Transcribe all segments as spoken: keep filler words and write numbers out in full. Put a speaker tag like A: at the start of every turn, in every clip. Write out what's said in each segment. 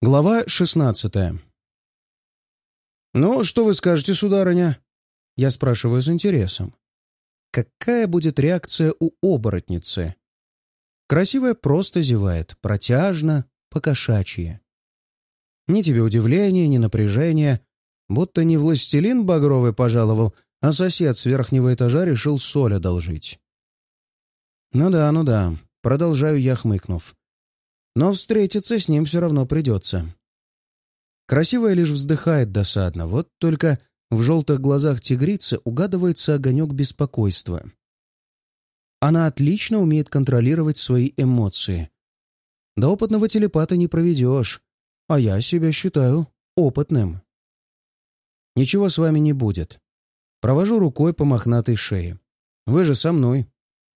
A: Глава шестнадцатая. «Ну, что вы скажете, сударыня?» Я спрашиваю с интересом. Какая будет реакция у оборотницы? Красивая просто зевает, протяжно, покошачье. Ни тебе удивления, ни напряжения, будто не властелин багровый пожаловал, а сосед с верхнего этажа решил соль одолжить. «Ну да, ну да», — продолжаю я, хмыкнув. «Но встретиться с ним все равно придется». Красивая лишь вздыхает досадно, вот только в желтых глазах тигрицы угадывается огонек беспокойства. Она отлично умеет контролировать свои эмоции. До опытного телепата не проведешь, а я себя считаю опытным. «Ничего с вами не будет». Провожу рукой по мохнатой шее. «Вы же со мной».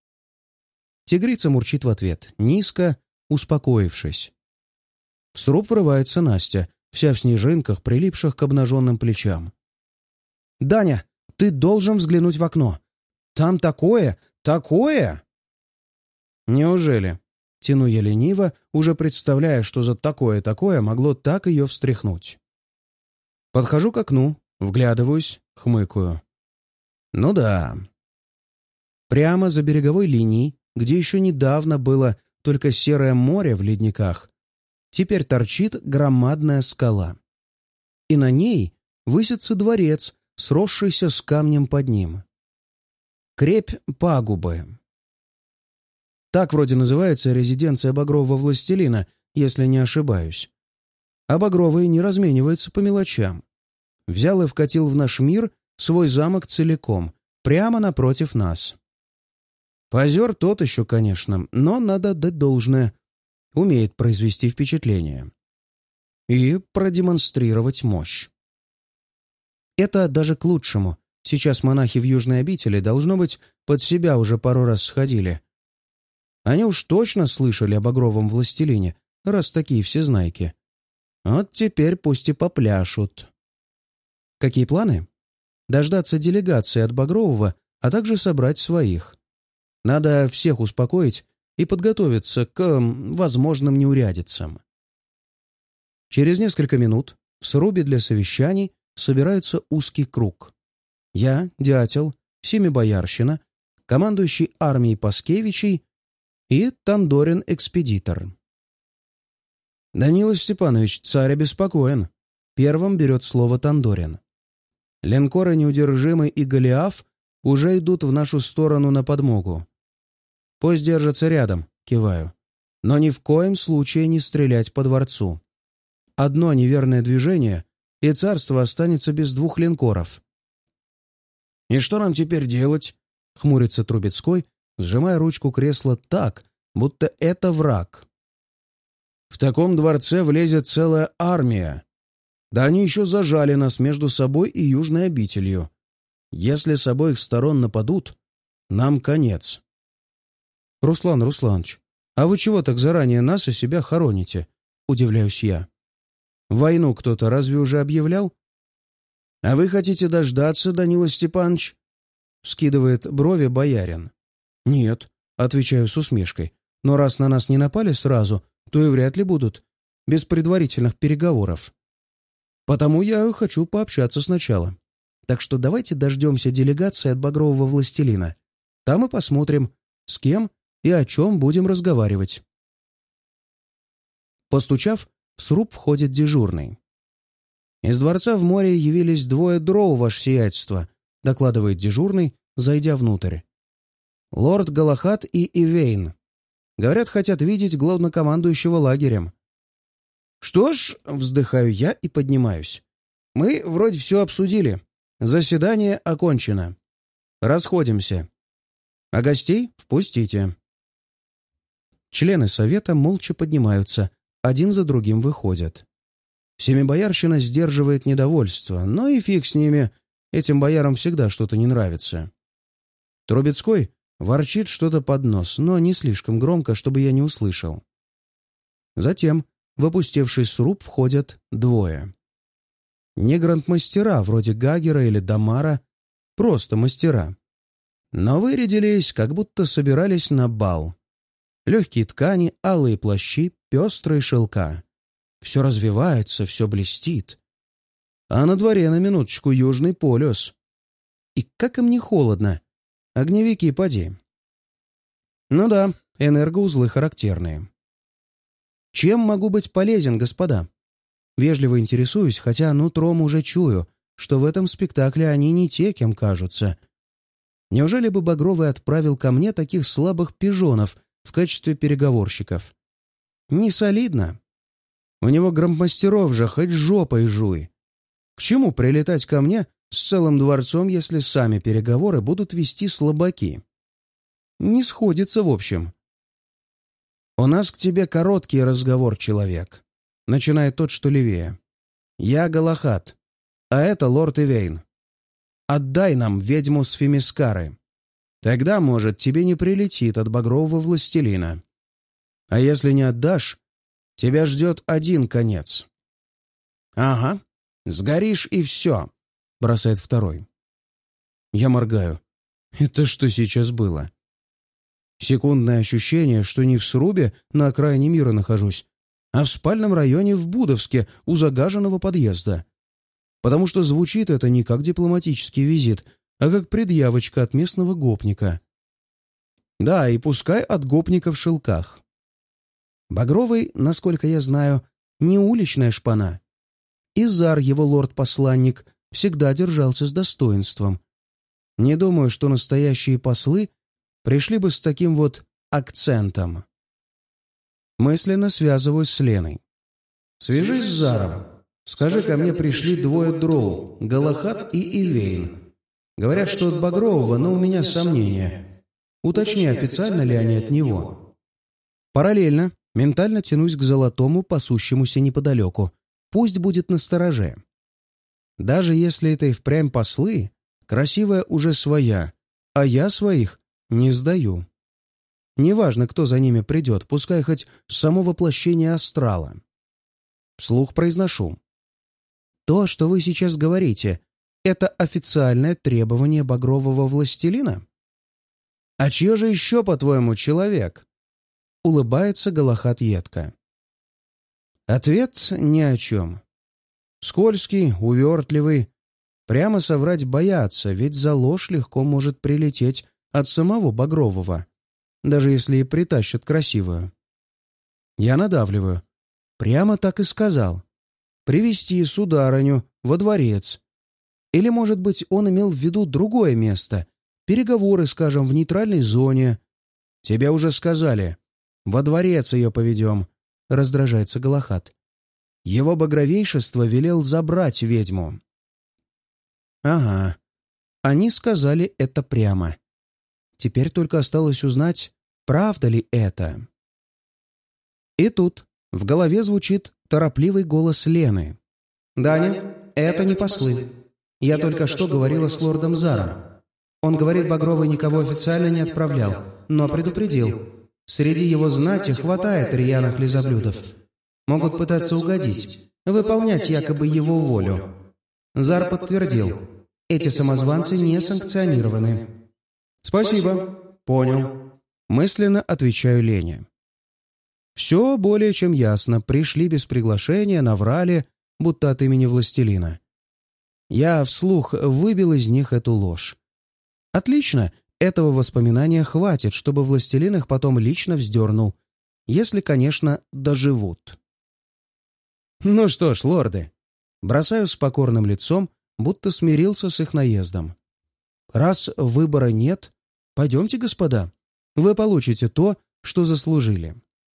A: Тигрица мурчит в ответ, низко, успокоившись. В сруб врывается Настя, вся в снежинках, прилипших к обнаженным плечам. «Даня, ты должен взглянуть в окно. Там такое, такое!» «Неужели?» — тяну я лениво, уже представляя, что за такое-такое могло так ее встряхнуть. Подхожу к окну, вглядываюсь, хмыкаю. «Ну да». Прямо за береговой линией, где еще недавно было только серое море в ледниках, теперь торчит громадная скала. И на ней высится дворец, сросшийся с камнем под ним. Крепь пагубы. Так вроде называется резиденция багрового властелина, если не ошибаюсь. А багровый не разменивается по мелочам. Взял и вкатил в наш мир свой замок целиком, прямо напротив нас. Позер тот еще, конечно, но надо отдать должное. Умеет произвести впечатление. И продемонстрировать мощь. Это даже к лучшему. Сейчас монахи в Южной обители, должно быть, под себя уже пару раз сходили. Они уж точно слышали о багровом властелине, раз такие всезнайки. Вот теперь пусть и попляшут. Какие планы? Дождаться делегации от Багрового, а также собрать своих. Надо всех успокоить и подготовиться к м, возможным неурядицам. Через несколько минут в срубе для совещаний собирается узкий круг. Я, дятел, семибоярщина, командующий армией Паскевичей и Тандорин-экспедитор. «Данила Степанович, царь обеспокоен», — первым берет слово Тандорин. «Линкоры «Неудержимый» и «Голиаф» уже идут в нашу сторону на подмогу. Пусть держатся рядом», — киваю. «Но ни в коем случае не стрелять по дворцу. Одно неверное движение, и царство останется без двух линкоров». «И что нам теперь делать?» — хмурится Трубецкой, сжимая ручку кресла так, будто это враг. «В таком дворце влезет целая армия. Да они еще зажали нас между собой и Южной обителью. Если с обоих сторон нападут, нам конец». «Руслан Русланович, а вы чего так заранее нас и себя хороните?» — удивляюсь я. «Войну кто-то разве уже объявлял?» «А вы хотите дождаться, Данила Степанович?» — скидывает брови боярин. «Нет», — отвечаю с усмешкой, «но раз на нас не напали сразу, то и вряд ли будут, без предварительных переговоров. Потому я хочу пообщаться сначала. Так что давайте дождемся делегации от Багрового властелина. Там и посмотрим, с кем и о чем будем разговаривать». Постучав, в сруб входит дежурный. «Из дворца в море явились двое дров, ваше сиятельство», — докладывает дежурный, зайдя внутрь. «Лорд Галахад и Ивейн. Говорят, хотят видеть главнокомандующего лагерем». «Что ж», — вздыхаю я и поднимаюсь. «Мы вроде все обсудили. Заседание окончено. Расходимся. А гостей впустите». Члены совета молча поднимаются, один за другим выходят. Семибоярщина сдерживает недовольство, но и фиг с ними, этим боярам всегда что-то не нравится. Трубецкой ворчит что-то под нос, но не слишком громко, чтобы я не услышал. Затем в опустевший сруб входят двое. Не грандмастера, вроде Гагера или Дамара, просто мастера. Но вырядились, как будто собирались на бал. Легкие ткани, алые плащи, пестрые шелка. Все развивается, все блестит. А на дворе, на минуточку, Южный полюс. И как им не холодно. Огневики поди. Ну да, энергоузлы характерные. Чем могу быть полезен, господа? Вежливо интересуюсь, хотя нутром уже чую, что в этом спектакле они не те, кем кажутся. Неужели бы Багровый отправил ко мне таких слабых пижонов в качестве переговорщиков? Не солидно. У него громмастеров же хоть жопой жуй. К чему прилетать ко мне с целым дворцом, если сами переговоры будут вести слабаки? Не сходится, в общем. «У нас к тебе короткий разговор, человек», — начинает тот, что левее. «Я Галахад, а это лорд Ивейн. Отдай нам ведьму с Фемискары. Тогда, может, тебе не прилетит от багрового властелина. А если не отдашь, тебя ждет один конец». «Ага, сгоришь и все», — бросает второй. Я моргаю. Это что сейчас было? Секундное ощущение, что не в срубе на окраине мира нахожусь, а в спальном районе в Будовске у загаженного подъезда. Потому что звучит это не как дипломатический визит, а как предъявочка от местного гопника. Да, и пускай от гопника в шелках. Багровый, насколько я знаю, не уличная шпана. Изар, его лорд-посланник, всегда держался с достоинством. Не думаю, что настоящие послы пришли бы с таким вот акцентом. Мысленно связываюсь с Леной. «Свяжись с Заром. Скажи, ко мне пришли двое дроу, Галахад и Ивейн. Говорят, что от Багрового, но у меня сомнения. Уточни, официально ли они от него». Параллельно ментально тянусь к Золотому, пасущемуся неподалеку. Пусть будет настороже. Даже если это и впрямь послы, красивая уже своя, а я своих не сдаю. Неважно, кто за ними придет, пускай хоть само воплощение астрала. Вслух произношу. То, что вы сейчас говорите, это официальное требование багрового властелина? А чье же еще, по-твоему, человек? Улыбается Галахад едко. Ответ ни о чем. Скользкий, увертливый. Прямо соврать боятся, ведь за ложь легко может прилететь от самого Багрового, даже если и притащат красивую. Я надавливаю. Прямо так и сказал. Привести сударыню во дворец. Или, может быть, он имел в виду другое место, переговоры, скажем, в нейтральной зоне. Тебе уже сказали. Во дворец ее поведем, раздражается Галахад. Его багровейшество велел забрать ведьму. Ага, они сказали это прямо. Теперь только осталось узнать, правда ли это. И тут в голове звучит торопливый голос Лены. «Даня, это не послы. Я только что говорила с лордом Заром. Он говорит, Багровый никого официально не отправлял, но предупредил. Среди его знати хватает рьяных лизоблюдов. Могут пытаться угодить, выполнять якобы его волю. Зар подтвердил, эти самозванцы не санкционированы». «Спасибо, понял», — мысленно отвечаю Лене. Все более чем ясно. Пришли без приглашения, наврали, будто от имени властелина. Я вслух выбил из них эту ложь. Отлично, этого воспоминания хватит, чтобы властелин их потом лично вздернул. Если, конечно, доживут. Ну что ж, лорды, бросаю с покорным лицом, будто смирился с их наездом. Раз выбора нет, пойдемте, господа. Вы получите то, что заслужили.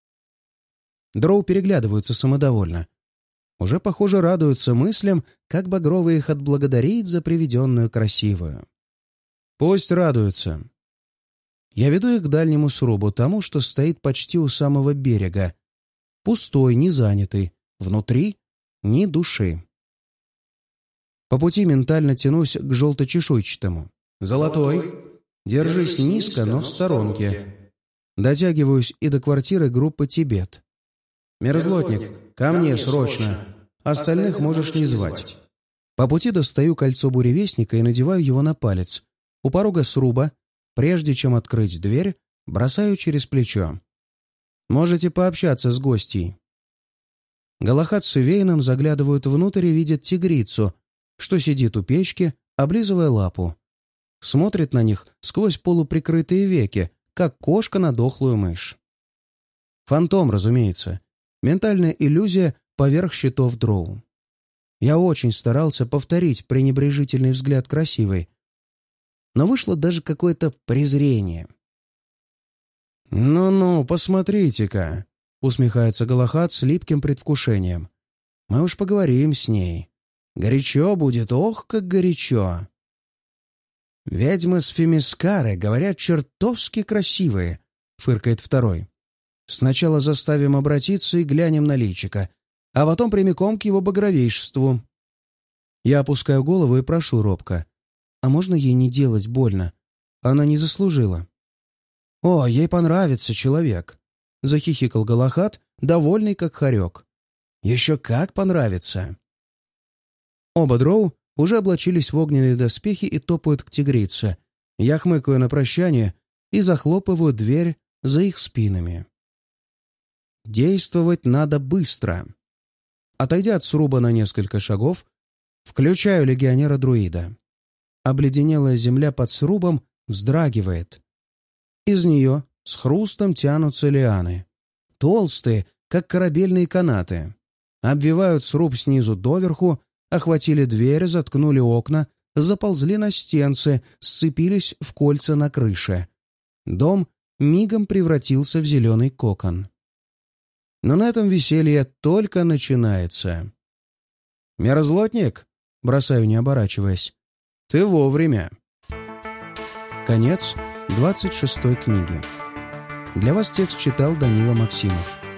A: Дроу переглядываются самодовольно. Уже, похоже, радуются мыслям, как Багровый их отблагодарит за приведенную красивую. Пусть радуются. Я веду их к дальнему срубу, тому, что стоит почти у самого берега. Пустой, не занятый. Внутри ни души. По пути ментально тянусь к желто-чешуйчатому. «Золотой, держись низко, но в сторонке». Дотягиваюсь и до квартиры группы «Тибет». «Мерзлотник, ко мне срочно. Остальных можешь не звать». По пути достаю кольцо буревестника и надеваю его на палец. У порога сруба, прежде чем открыть дверь, бросаю через плечо. «Можете пообщаться с гостьей». Галахад с Ивейном заглядывают внутрь и видят тигрицу, что сидит у печки, облизывая лапу. Смотрит на них сквозь полуприкрытые веки, как кошка на дохлую мышь. Фантом, разумеется. Ментальная иллюзия поверх щитов дроу. Я очень старался повторить пренебрежительный взгляд красивой, но вышло даже какое-то презрение. «Ну-ну, посмотрите-ка», — усмехается Галахад с липким предвкушением. «Мы уж поговорим с ней. Горячо будет, ох, как горячо!» «Ведьмы с Фемискары, говорят, чертовски красивые», — фыркает второй. «Сначала заставим обратиться и глянем на личико, а потом прямиком к его багровейшеству». Я опускаю голову и прошу робко: «А можно ей не делать больно? Она не заслужила». «О, ей понравится человек», — захихикал Галахад, довольный как хорек. «Еще как понравится». Оба дроу уже облачились в огненные доспехи и топают к тигрице. Я хмыкаю на прощание и захлопываю дверь за их спинами. Действовать надо быстро. Отойдя от сруба на несколько шагов, включаю легионера-друида. Обледенелая земля под срубом вздрагивает. Из нее с хрустом тянутся лианы. Толстые, как корабельные канаты. Обвивают сруб снизу доверху, охватили дверь, заткнули окна, заползли на стенцы, сцепились в кольца на крыше. Дом мигом превратился в зеленый кокон. Но на этом веселье только начинается. «Мерзлотник!» — бросаю, не оборачиваясь. «Ты вовремя!» Конец двадцать шестой книги. Для вас текст читал Данила Максимов.